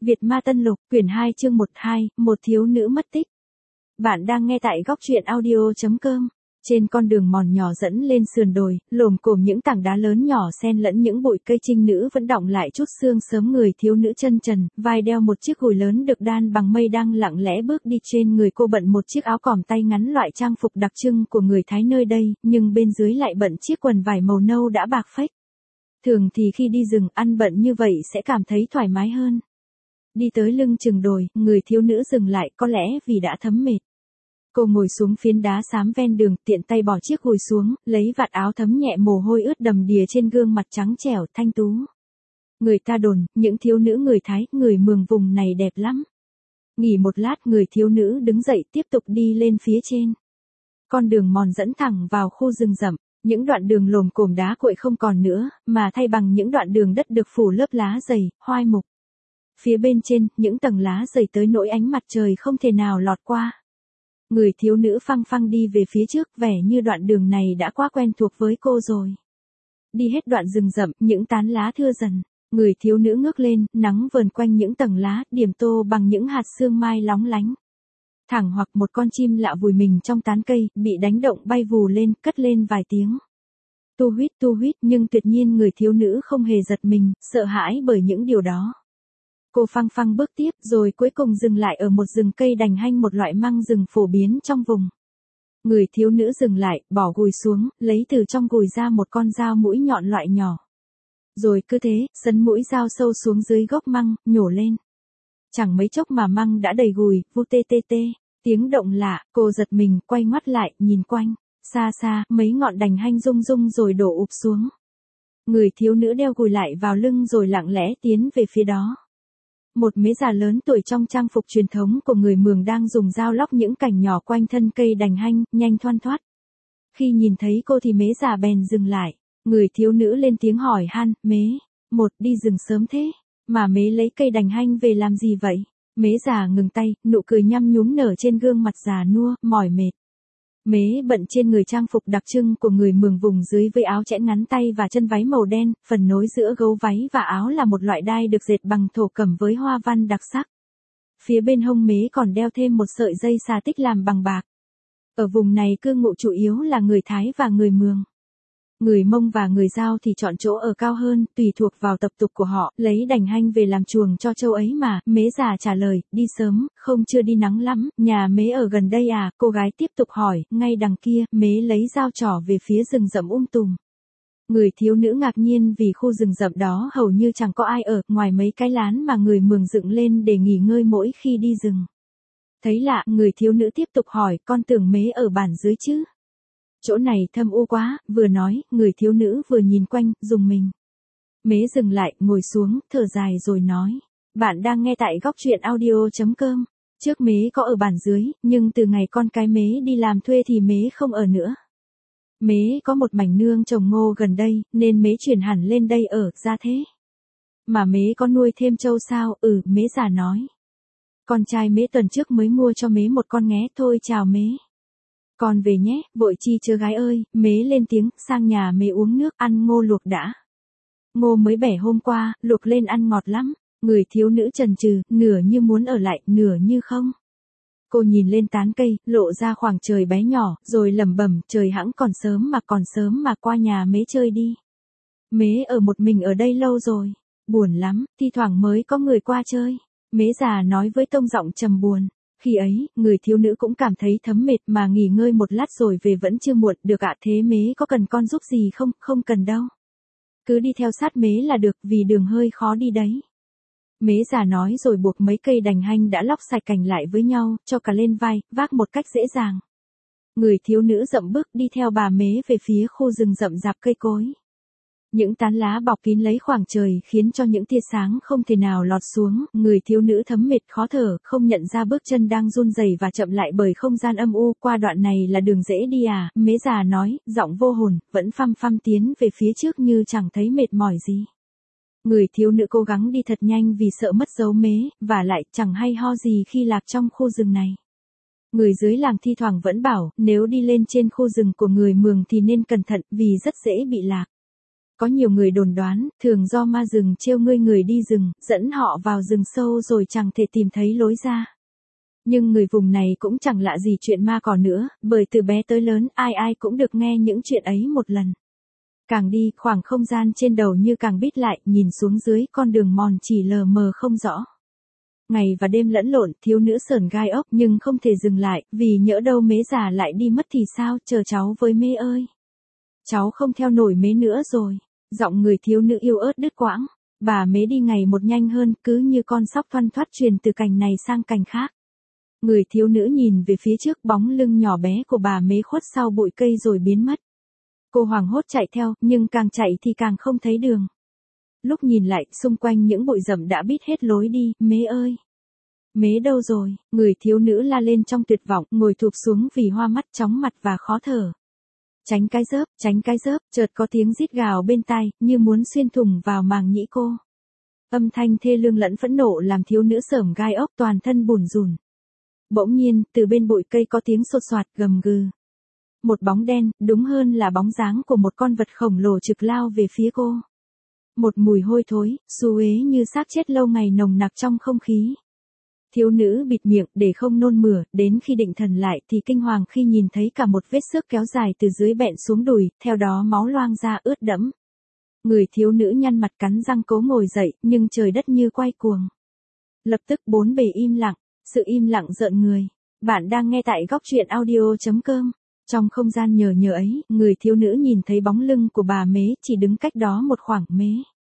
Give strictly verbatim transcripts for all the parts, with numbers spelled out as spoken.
Việt Ma Tân Lục, quyển hai chương một hai, một thiếu nữ mất tích. Bạn đang nghe tại góc truyện audio chấm com. Trên con đường mòn nhỏ dẫn lên sườn đồi, lồm cồm những tảng đá lớn nhỏ xen lẫn những bụi cây trinh nữ vẫn đọng lại chút sương sớm, người thiếu nữ chân trần, vai đeo một chiếc gùi lớn được đan bằng mây đang lặng lẽ bước đi, trên người cô bận một chiếc áo còm tay ngắn loại trang phục đặc trưng của người Thái nơi đây, nhưng bên dưới lại bận chiếc quần vải màu nâu đã bạc phách. Thường thì khi đi rừng ăn bận như vậy sẽ cảm thấy thoải mái hơn. Đi tới lưng chừng đồi, người thiếu nữ dừng lại, có lẽ vì đã thấm mệt. Cô ngồi xuống phiến đá xám ven đường, tiện tay bỏ chiếc gùi xuống, lấy vạt áo thấm nhẹ mồ hôi ướt đầm đìa trên gương mặt trắng trẻo thanh tú. Người ta đồn, những thiếu nữ người Thái, người Mường vùng này đẹp lắm. Nghỉ một lát, người thiếu nữ đứng dậy tiếp tục đi lên phía trên. Con đường mòn dẫn thẳng vào khu rừng rậm. Những đoạn đường lồm cồm đá cuội không còn nữa, mà thay bằng những đoạn đường đất được phủ lớp lá dày, hoai mục. Phía bên trên, những tầng lá dày tới nỗi ánh mặt trời không thể nào lọt qua. Người thiếu nữ phăng phăng đi về phía trước, vẻ như đoạn đường này đã quá quen thuộc với cô rồi. Đi hết đoạn rừng rậm, những tán lá thưa dần. Người thiếu nữ ngước lên, nắng vờn quanh những tầng lá, điểm tô bằng những hạt sương mai lóng lánh. Thẳng hoặc một con chim lạ vùi mình trong tán cây, bị đánh động bay vù lên, cất lên vài tiếng. Tu huýt tu huýt, nhưng tuyệt nhiên người thiếu nữ không hề giật mình, sợ hãi bởi những điều đó. Cô phăng phăng bước tiếp, rồi cuối cùng dừng lại ở một rừng cây đành hanh, một loại măng rừng phổ biến trong vùng. Người thiếu nữ dừng lại, bỏ gùi xuống, lấy từ trong gùi ra một con dao mũi nhọn loại nhỏ. Rồi cứ thế, sấn mũi dao sâu xuống dưới gốc măng, nhổ lên. Chẳng mấy chốc mà măng đã đầy gùi, vu tê tê tê. Tiếng động lạ, cô giật mình, quay ngoắt lại, nhìn quanh. Xa xa, mấy ngọn đành hanh rung rung rồi đổ ụp xuống. Người thiếu nữ đeo gùi lại vào lưng rồi lặng lẽ tiến về phía đó. Một mế già lớn tuổi trong trang phục truyền thống của người Mường đang dùng dao lóc những cành nhỏ quanh thân cây đành hanh, nhanh thoăn thoắt. Khi nhìn thấy cô thì mế già bèn dừng lại. Người thiếu nữ lên tiếng hỏi han, mế, một đi rừng sớm thế, mà mế lấy cây đành hanh về làm gì vậy? Mế già ngừng tay, nụ cười nhăm nhúm nở trên gương mặt già nua, mỏi mệt. Mế bận trên người trang phục đặc trưng của người Mường vùng dưới với áo chẽn ngắn tay và chân váy màu đen, phần nối giữa gấu váy và áo là một loại đai được dệt bằng thổ cẩm với hoa văn đặc sắc. Phía bên hông mế còn đeo thêm một sợi dây xà tích làm bằng bạc. Ở vùng này cư ngụ chủ yếu là người Thái và người Mường. Người Mông và người Dao thì chọn chỗ ở cao hơn, tùy thuộc vào tập tục của họ, lấy đành hanh về làm chuồng cho trâu ấy mà. Mế già trả lời, đi sớm, không chưa đi nắng lắm, nhà mế ở gần đây à? Cô gái tiếp tục hỏi, ngay đằng kia, mế lấy dao trỏ về phía rừng rậm um tùm. Người thiếu nữ ngạc nhiên vì khu rừng rậm đó hầu như chẳng có ai ở, ngoài mấy cái lán mà người Mường dựng lên để nghỉ ngơi mỗi khi đi rừng. Thấy lạ, người thiếu nữ tiếp tục hỏi, con tưởng mế ở bản dưới chứ? Chỗ này thâm u quá, vừa nói, người thiếu nữ vừa nhìn quanh, dùng mình. Mế dừng lại, ngồi xuống, thở dài rồi nói. Bạn đang nghe tại góc truyện audio chấm com. Trước mế có ở bản dưới, nhưng từ ngày con cái mế đi làm thuê thì mế không ở nữa. Mế có một mảnh nương trồng ngô gần đây, nên mế chuyển hẳn lên đây ở, ra thế. Mà mế có nuôi thêm trâu sao? Ừ, mế già nói. Con trai mế tuần trước mới mua cho mế một con nghé, thôi chào mế. Con về nhé, vội chi chớ gái ơi, mế lên tiếng, sang nhà mế uống nước, ăn ngô luộc đã. Ngô mới bẻ hôm qua, luộc lên ăn ngọt lắm. Người thiếu nữ chần chừ, nửa như muốn ở lại, nửa như không. Cô nhìn lên tán cây, lộ ra khoảng trời bé nhỏ, rồi lẩm bẩm, trời hẵng còn sớm mà còn sớm mà qua nhà mế chơi đi. Mế ở một mình ở đây lâu rồi, buồn lắm, thi thoảng mới có người qua chơi. Mế già nói với tông giọng trầm buồn. Khi ấy, người thiếu nữ cũng cảm thấy thấm mệt mà nghỉ ngơi một lát rồi về vẫn chưa muộn, được ạ. Thế mế có cần con giúp gì không? Không cần đâu. Cứ đi theo sát mế là được, vì đường hơi khó đi đấy. Mế già nói rồi buộc mấy cây đành hanh đã lóc sạch cành lại với nhau, cho cả lên vai, vác một cách dễ dàng. Người thiếu nữ dậm bước đi theo bà mế về phía khu rừng rậm rạp cây cối. Những tán lá bọc kín lấy khoảng trời khiến cho những tia sáng không thể nào lọt xuống, người thiếu nữ thấm mệt khó thở, không nhận ra bước chân đang run rẩy và chậm lại bởi không gian âm u. Qua đoạn này là đường dễ đi à? Mế già nói, giọng vô hồn, vẫn phăm phăm tiến về phía trước như chẳng thấy mệt mỏi gì. Người thiếu nữ cố gắng đi thật nhanh vì sợ mất dấu mế, và lại chẳng hay ho gì khi lạc trong khu rừng này. Người dưới làng thi thoảng vẫn bảo, nếu đi lên trên khu rừng của người Mường thì nên cẩn thận vì rất dễ bị lạc. Có nhiều người đồn đoán, thường do ma rừng trêu ngươi người đi rừng, dẫn họ vào rừng sâu rồi chẳng thể tìm thấy lối ra. Nhưng người vùng này cũng chẳng lạ gì chuyện ma cỏ nữa, bởi từ bé tới lớn ai ai cũng được nghe những chuyện ấy một lần. Càng đi, khoảng không gian trên đầu như càng bít lại, nhìn xuống dưới con đường mòn chỉ lờ mờ không rõ. Ngày và đêm lẫn lộn, thiếu nữ sởn gai ốc nhưng không thể dừng lại, vì nhỡ đâu mế già lại đi mất thì sao, chờ cháu với mế ơi. Cháu không theo nổi mế nữa rồi. Giọng người thiếu nữ yếu ớt đứt quãng. Bà mế đi ngày một nhanh hơn, cứ như con sóc thoăn thoắt truyền từ cành này sang cành khác. Người thiếu nữ nhìn về phía trước, bóng lưng nhỏ bé của bà mế khuất sau bụi cây rồi biến mất. Cô hoảng hốt chạy theo, nhưng càng chạy thì càng không thấy đường. Lúc nhìn lại, xung quanh những bụi rậm đã bít hết lối đi, mế ơi. Mế đâu rồi? Người thiếu nữ la lên trong tuyệt vọng, ngồi thụp xuống vì hoa mắt chóng mặt và khó thở. Tránh cái rớp, tránh cái rớp, chợt có tiếng rít gào bên tai, như muốn xuyên thủng vào màng nhĩ cô. Âm thanh thê lương lẫn phẫn nộ làm thiếu nữ sởm gai ốc toàn thân bủn rủn. Bỗng nhiên, từ bên bụi cây có tiếng sột soạt gầm gừ. Một bóng đen, đúng hơn là bóng dáng của một con vật khổng lồ trực lao về phía cô. Một mùi hôi thối, xú uế như xác chết lâu ngày nồng nặc trong không khí. Thiếu nữ bịt miệng để không nôn mửa, đến khi định thần lại thì kinh hoàng khi nhìn thấy cả một vết xước kéo dài từ dưới bẹn xuống đùi, theo đó máu loang ra ướt đẫm. Người thiếu nữ nhăn mặt cắn răng cố ngồi dậy, nhưng trời đất như quay cuồng. Lập tức bốn bề im lặng, sự im lặng rợn người. Bạn đang nghe tại góc truyện audio chấm com. Trong không gian nhờ nhờ ấy, người thiếu nữ nhìn thấy bóng lưng của bà mế chỉ đứng cách đó một khoảng. Mế.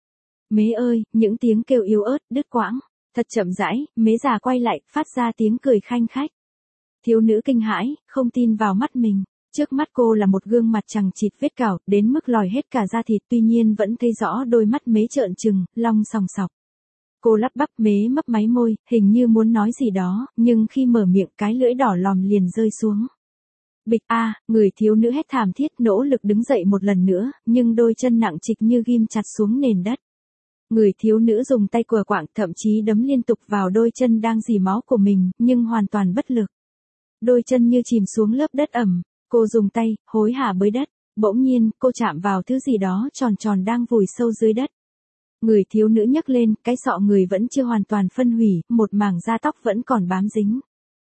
Mế ơi, những tiếng kêu yếu ớt, đứt quãng. Thật chậm rãi, mế già quay lại, phát ra tiếng cười khanh khách. Thiếu nữ kinh hãi, không tin vào mắt mình. Trước mắt cô là một gương mặt chằng chịt vết cào, đến mức lòi hết cả da thịt, tuy nhiên vẫn thấy rõ đôi mắt mế trợn trừng, long sòng sọc. Cô lắp bắp, mế mấp máy môi, hình như muốn nói gì đó, nhưng khi mở miệng cái lưỡi đỏ lòm liền rơi xuống. Bịch a, à, người thiếu nữ hét thảm thiết nỗ lực đứng dậy một lần nữa, nhưng đôi chân nặng trịch như ghim chặt xuống nền đất. Người thiếu nữ dùng tay quờ quạng, thậm chí đấm liên tục vào đôi chân đang rỉ máu của mình, nhưng hoàn toàn bất lực. Đôi chân như chìm xuống lớp đất ẩm, cô dùng tay, hối hả bới đất, bỗng nhiên, cô chạm vào thứ gì đó tròn tròn đang vùi sâu dưới đất. Người thiếu nữ nhấc lên, cái sọ người vẫn chưa hoàn toàn phân hủy, một mảng da tóc vẫn còn bám dính.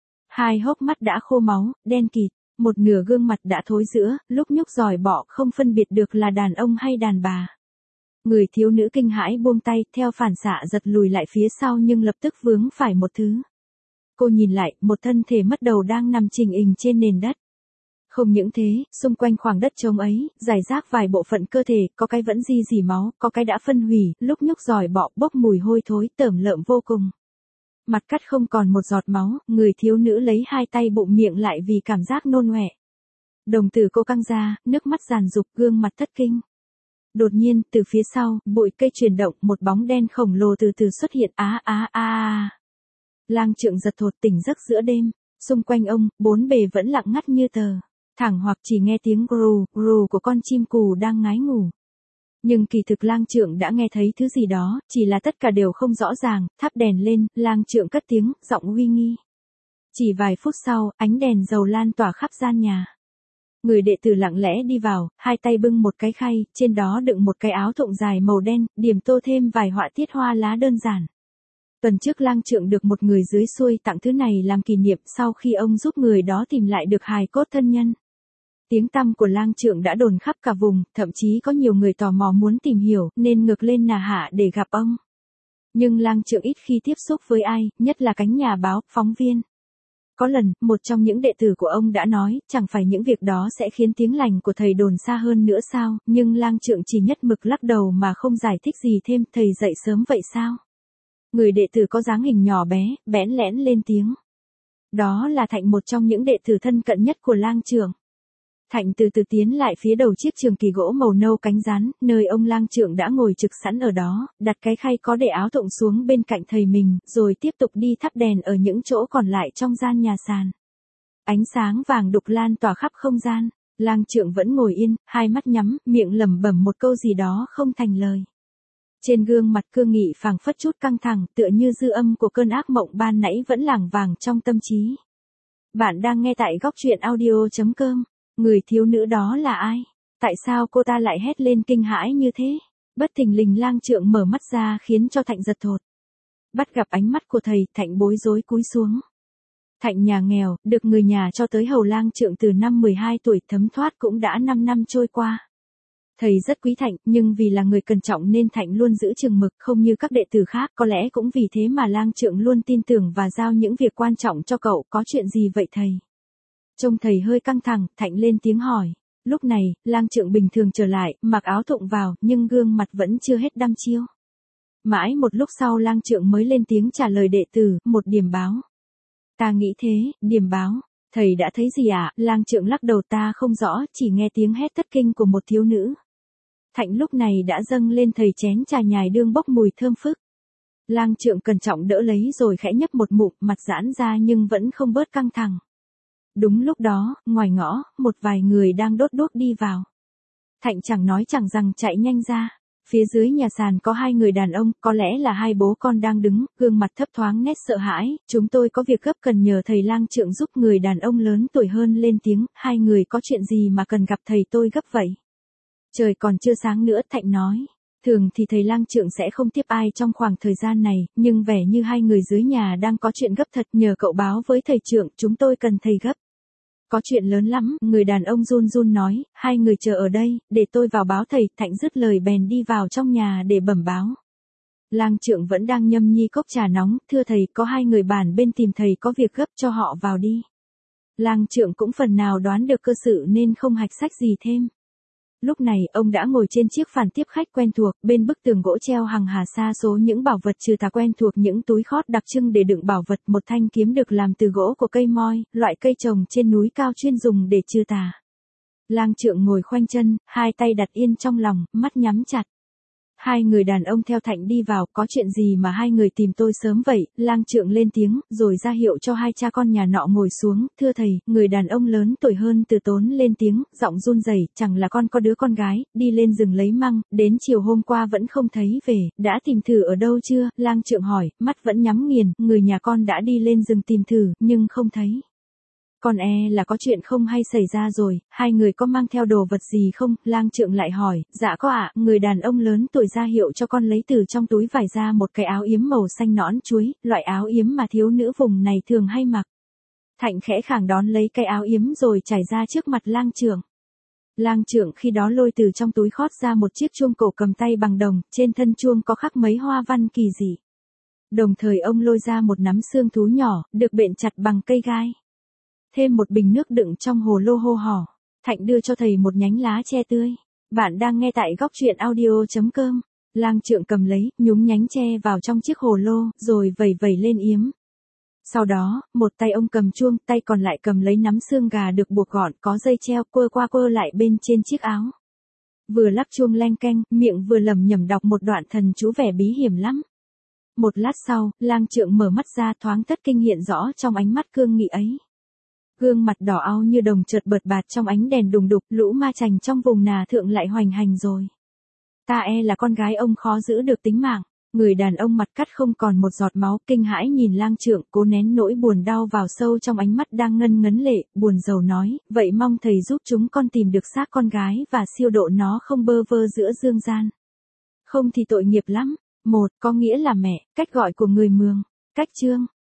Hai hốc mắt đã khô máu, đen kịt, một nửa gương mặt đã thối rữa, lúc nhúc giỏi bọ không phân biệt được là đàn ông hay đàn bà. Người thiếu nữ kinh hãi buông tay, theo phản xạ giật lùi lại phía sau nhưng lập tức vướng phải một thứ. Cô nhìn lại, một thân thể mất đầu đang nằm chình ình trên nền đất. Không những thế, xung quanh khoảng đất trống ấy, rải rác vài bộ phận cơ thể, có cái vẫn di dì máu, có cái đã phân hủy, lúc nhúc giỏi bọ bốc mùi hôi thối, tởm lợm vô cùng. Mặt cắt không còn một giọt máu, người thiếu nữ lấy hai tay bụng miệng lại vì cảm giác nôn ọe. Đồng tử cô căng ra, nước mắt giàn dục, gương mặt thất kinh. Đột nhiên, từ phía sau, bụi cây chuyển động, một bóng đen khổng lồ từ từ xuất hiện. Á á á. Lang Trượng giật thột tỉnh giấc giữa đêm, xung quanh ông, bốn bề vẫn lặng ngắt như tờ, thẳng hoặc chỉ nghe tiếng gru gru của con chim cù đang ngái ngủ. Nhưng kỳ thực Lang Trượng đã nghe thấy thứ gì đó, chỉ là tất cả đều không rõ ràng. Thắp đèn lên, Lang Trượng cất tiếng, giọng uy nghi. Chỉ vài phút sau, ánh đèn dầu lan tỏa khắp gian nhà. Người đệ tử lặng lẽ đi vào, hai tay bưng một cái khay, trên đó đựng một cái áo thụng dài màu đen, điểm tô thêm vài họa tiết hoa lá đơn giản. Tuần trước Lang Trượng được một người dưới xuôi tặng thứ này làm kỷ niệm sau khi ông giúp người đó tìm lại được hài cốt thân nhân. Tiếng tăm của Lang Trượng đã đồn khắp cả vùng, thậm chí có nhiều người tò mò muốn tìm hiểu, nên ngược lên Nà Hạ để gặp ông. Nhưng Lang Trượng ít khi tiếp xúc với ai, nhất là cánh nhà báo, phóng viên. Có lần, một trong những đệ tử của ông đã nói, chẳng phải những việc đó sẽ khiến tiếng lành của thầy đồn xa hơn nữa sao, nhưng Lang Trượng chỉ nhất mực lắc đầu mà không giải thích gì thêm, thầy dậy sớm vậy sao? Người đệ tử có dáng hình nhỏ bé, bẽn lẽn lên tiếng. Đó là Thạnh, một trong những đệ tử thân cận nhất của Lang Trượng. Thạnh từ từ tiến lại phía đầu chiếc trường kỳ gỗ màu nâu cánh rắn, nơi ông Lang Trượng đã ngồi trực sẵn ở đó, đặt cái khay có để áo thụng xuống bên cạnh thầy mình, rồi tiếp tục đi thắp đèn ở những chỗ còn lại trong gian nhà sàn. Ánh sáng vàng đục lan tỏa khắp không gian, Lang Trượng vẫn ngồi yên, hai mắt nhắm, miệng lẩm bẩm một câu gì đó không thành lời. Trên gương mặt cương nghị phảng phất chút căng thẳng, tựa như dư âm của cơn ác mộng ban nãy vẫn lảng vảng trong tâm trí. Bạn đang nghe tại góc truyện audio chấm com. Người thiếu nữ đó là ai? Tại sao cô ta lại hét lên kinh hãi như thế? Bất thình lình lang trượng mở mắt ra khiến cho Thạnh giật thột. Bắt gặp ánh mắt của thầy, Thạnh bối rối cúi xuống. Thạnh nhà nghèo, được người nhà cho tới hầu lang trượng từ năm mười hai tuổi, thấm thoát cũng đã năm năm trôi qua. Thầy rất quý Thạnh, nhưng vì là người cẩn trọng nên Thạnh luôn giữ chừng mực, không như các đệ tử khác, có lẽ cũng vì thế mà lang trượng luôn tin tưởng và giao những việc quan trọng cho cậu. Có chuyện gì vậy thầy? Trông thầy hơi căng thẳng, Thạnh lên tiếng hỏi. Lúc này, lang trượng bình thường trở lại, mặc áo thụng vào, nhưng gương mặt vẫn chưa hết đăm chiêu. Mãi một lúc sau lang trượng mới lên tiếng trả lời đệ tử, một điểm báo. Ta nghĩ thế, điểm báo. Thầy đã thấy gì ạ? À? Lang trượng lắc đầu, ta không rõ, chỉ nghe tiếng hét thất kinh của một thiếu nữ. Thạnh lúc này đã dâng lên thầy chén trà nhài đương bốc mùi thơm phức. Lang trượng cẩn trọng đỡ lấy rồi khẽ nhấp một ngụm, mặt giãn ra nhưng vẫn không bớt căng thẳng. Đúng lúc đó, ngoài ngõ, một vài người đang đốt đuốc đi vào. Thạnh chẳng nói chẳng rằng chạy nhanh ra. Phía dưới nhà sàn có hai người đàn ông, có lẽ là hai bố con đang đứng, gương mặt thấp thoáng nét sợ hãi. Chúng tôi có việc gấp cần nhờ thầy lang trượng giúp. Người đàn ông lớn tuổi hơn lên tiếng, hai người có chuyện gì mà cần gặp thầy tôi gấp vậy? Trời còn chưa sáng nữa, Thạnh nói. Thường thì thầy lang trượng sẽ không tiếp ai trong khoảng thời gian này, nhưng vẻ như hai người dưới nhà đang có chuyện gấp thật, nhờ cậu báo với thầy trượng, chúng tôi cần thầy gấp. Có chuyện lớn lắm, người đàn ông run run nói, hai người chờ ở đây, để tôi vào báo thầy. Thạnh dứt lời bèn đi vào trong nhà để bẩm báo. Lang trượng vẫn đang nhâm nhi cốc trà nóng, thưa thầy, có hai người bản bên tìm thầy có việc gấp, cho họ vào đi. Lang trượng cũng phần nào đoán được cơ sự nên không hạch sách gì thêm. Lúc này, ông đã ngồi trên chiếc phản tiếp khách quen thuộc, bên bức tường gỗ treo hằng hà sa số những bảo vật trừ tà quen thuộc, những túi khót đặc trưng để đựng bảo vật, một thanh kiếm được làm từ gỗ của cây moi, loại cây trồng trên núi cao chuyên dùng để trừ tà. Lang trượng ngồi khoanh chân, hai tay đặt yên trong lòng, mắt nhắm chặt. Hai người đàn ông theo Thạnh đi vào, có chuyện gì mà hai người tìm tôi sớm vậy? Lang trượng lên tiếng, rồi ra hiệu cho hai cha con nhà nọ ngồi xuống. Thưa thầy, người đàn ông lớn tuổi hơn từ tốn lên tiếng, giọng run rẩy, chẳng là con có đứa con gái, đi lên rừng lấy măng, đến chiều hôm qua vẫn không thấy về, đã tìm thử ở đâu chưa? Lang trượng hỏi, mắt vẫn nhắm nghiền, người nhà con đã đi lên rừng tìm thử, nhưng không thấy. Con e là có chuyện không hay xảy ra rồi, hai người có mang theo đồ vật gì không? Lang trượng lại hỏi, dạ có ạ. Người đàn ông lớn tuổi ra hiệu cho con lấy từ trong túi vải ra một cái áo yếm màu xanh nõn chuối, loại áo yếm mà thiếu nữ vùng này thường hay mặc. Thạnh khẽ khàng đón lấy cái áo yếm rồi trải ra trước mặt lang trượng. Lang trượng khi đó lôi từ trong túi khót ra một chiếc chuông cổ cầm tay bằng đồng, trên thân chuông có khắc mấy hoa văn kỳ dị. Đồng thời ông lôi ra một nắm xương thú nhỏ, được bện chặt bằng cây gai. Thêm một bình nước đựng trong hồ lô hô hò. Thạnh đưa cho thầy một nhánh lá tre tươi. Bạn đang nghe tại góc truyện audio chấm com. Lang trượng cầm lấy, nhúng nhánh tre vào trong chiếc hồ lô, rồi vẩy vẩy lên yếm. Sau đó, một tay ông cầm chuông, tay còn lại cầm lấy nắm xương gà được buộc gọn, có dây treo, quơ qua quơ lại bên trên chiếc áo. Vừa lắc chuông leng keng, miệng vừa lẩm nhẩm đọc một đoạn thần chú vẻ bí hiểm lắm. Một lát sau, lang trượng mở mắt ra, thoáng thất kinh hiện rõ trong ánh mắt cương nghị ấy. Gương mặt đỏ au như đồng chợt bợt bạt trong ánh đèn đùng đục, lũ ma chành trong vùng nà thượng lại hoành hành rồi. Ta e là con gái ông khó giữ được tính mạng. Người đàn ông mặt cắt không còn một giọt máu, kinh hãi nhìn lang trượng, cố nén nỗi buồn đau vào sâu trong ánh mắt đang ngân ngấn lệ, buồn rầu nói, vậy mong thầy giúp chúng con tìm được xác con gái và siêu độ nó không bơ vơ giữa dương gian. Không thì tội nghiệp lắm. Một, có nghĩa là mẹ, cách gọi của người Mường. Cách chương.